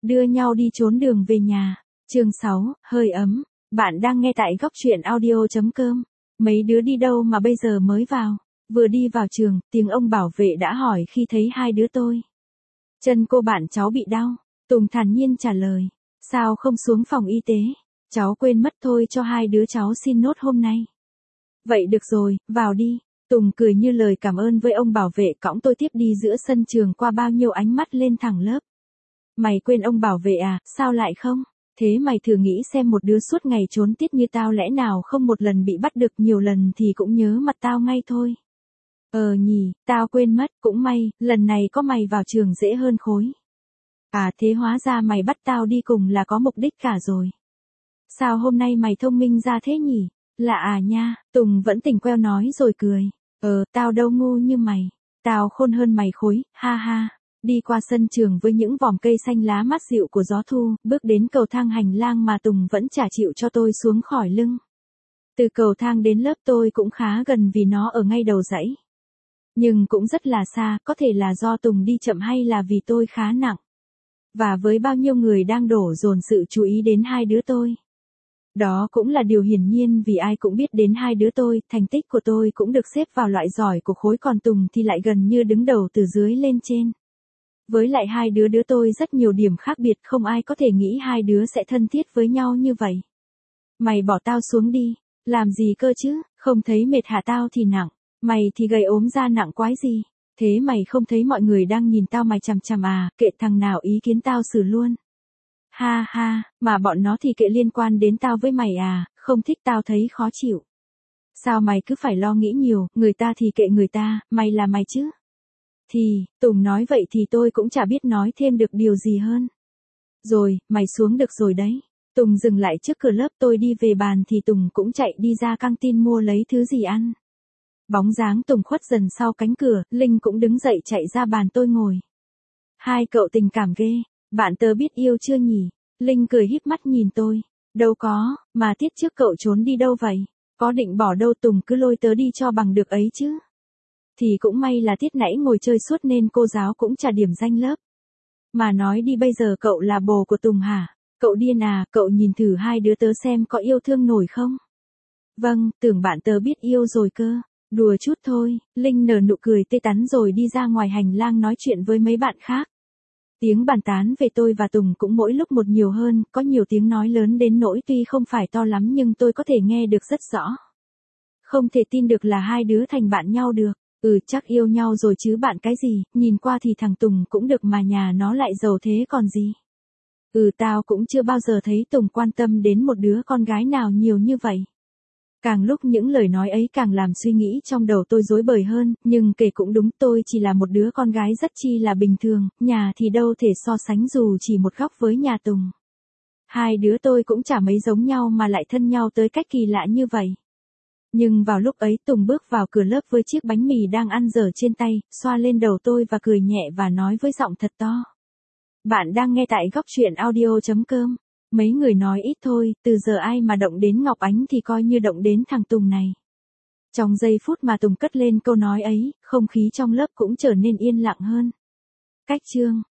Đưa nhau đi trốn đường về nhà. Chương 6, hơi ấm. Bạn đang nghe tại góc truyện audio.com. Mấy đứa đi đâu mà bây giờ mới vào? Vừa đi vào trường, tiếng ông bảo vệ đã hỏi khi thấy hai đứa tôi. Chân cô bạn cháu bị đau. Tùng thản nhiên trả lời. Sao không xuống phòng y tế? Cháu quên mất thôi, cho hai đứa cháu xin nốt hôm nay. Vậy được rồi, vào đi. Tùng cười như lời cảm ơn với ông bảo vệ, cõng tôi tiếp đi giữa sân trường qua bao nhiêu ánh mắt lên thẳng lớp. Mày quên ông bảo vệ à, sao lại không? Thế mày thử nghĩ xem, một đứa suốt ngày trốn tiết như tao lẽ nào không một lần bị bắt được, nhiều lần thì cũng nhớ mặt tao ngay thôi. Nhỉ, tao quên mất, cũng may, lần này có mày vào trường dễ hơn khối. À thế hóa ra mày bắt tao đi cùng là có mục đích cả rồi. Sao hôm nay mày thông minh ra thế nhỉ? Lạ à nha. Tùng vẫn tỉnh queo nói rồi cười. Tao đâu ngu như mày. Tao khôn hơn mày khối, ha ha. Đi qua sân trường với những vòm cây xanh lá mát dịu của gió thu, bước đến cầu thang hành lang mà Tùng vẫn chả chịu cho tôi xuống khỏi lưng. Từ cầu thang đến lớp tôi cũng khá gần vì nó ở ngay đầu dãy. Nhưng cũng rất là xa, có thể là do Tùng đi chậm hay là vì tôi khá nặng. Và với bao nhiêu người đang đổ dồn sự chú ý đến hai đứa tôi. Đó cũng là điều hiển nhiên vì ai cũng biết đến hai đứa tôi, thành tích của tôi cũng được xếp vào loại giỏi của khối, còn Tùng thì lại gần như đứng đầu từ dưới lên trên. Với lại hai đứa tôi rất nhiều điểm khác biệt, không ai có thể nghĩ hai đứa sẽ thân thiết với nhau như vậy. Mày bỏ tao xuống đi, làm gì cơ chứ, không thấy mệt hả? Tao thì nặng, mày thì gầy ốm ra nặng quái gì. Thế mày không thấy mọi người đang nhìn tao mày chằm chằm à, kệ thằng nào ý kiến tao xử luôn. Ha ha, mà bọn nó thì kệ, liên quan đến tao với mày à, không thích tao thấy khó chịu. Sao mày cứ phải lo nghĩ nhiều, người ta thì kệ người ta, mày là mày chứ. Thì, Tùng nói vậy thì tôi cũng chả biết nói thêm được điều gì hơn. Rồi, mày xuống được rồi đấy. Tùng dừng lại trước cửa lớp tôi đi về bàn thì Tùng cũng chạy đi ra căng tin mua lấy thứ gì ăn. Bóng dáng Tùng khuất dần sau cánh cửa, Linh cũng đứng dậy chạy ra bàn tôi ngồi. Hai cậu tình cảm ghê, bạn tớ biết yêu chưa nhỉ? Linh cười híp mắt nhìn tôi. Đâu có, mà tiết trước cậu trốn đi đâu vậy? Có định bỏ đâu? Tùng cứ lôi tớ đi cho bằng được ấy chứ. Thì cũng may là tiết nãy ngồi chơi suốt nên cô giáo cũng trả điểm danh lớp. Mà nói đi, bây giờ cậu là bồ của Tùng hả? Cậu điên à, cậu nhìn thử hai đứa tớ xem có yêu thương nổi không? Vâng, tưởng bạn tớ biết yêu rồi cơ. Đùa chút thôi. Linh nở nụ cười tươi tắn rồi đi ra ngoài hành lang nói chuyện với mấy bạn khác. Tiếng bàn tán về tôi và Tùng cũng mỗi lúc một nhiều hơn, có nhiều tiếng nói lớn đến nỗi tuy không phải to lắm nhưng tôi có thể nghe được rất rõ. Không thể tin được là hai đứa thành bạn nhau được. Chắc yêu nhau rồi chứ bạn cái gì, nhìn qua thì thằng Tùng cũng được mà nhà nó lại giàu thế còn gì. Tao cũng chưa bao giờ thấy Tùng quan tâm đến một đứa con gái nào nhiều như vậy. Càng lúc những lời nói ấy càng làm suy nghĩ trong đầu tôi rối bời hơn, nhưng kể cũng đúng, tôi chỉ là một đứa con gái rất chi là bình thường, nhà thì đâu thể so sánh dù chỉ một góc với nhà Tùng. Hai đứa tôi cũng chả mấy giống nhau mà lại thân nhau tới cách kỳ lạ như vậy. Nhưng vào lúc ấy Tùng bước vào cửa lớp với chiếc bánh mì đang ăn dở trên tay, xoa lên đầu tôi và cười nhẹ và nói với giọng thật to. Bạn đang nghe tại góc truyện audio.com. Mấy người nói ít thôi, từ giờ ai mà động đến Ngọc Ánh thì coi như động đến thằng Tùng này. Trong giây phút mà Tùng cất lên câu nói ấy, không khí trong lớp cũng trở nên yên lặng hơn. Cách chương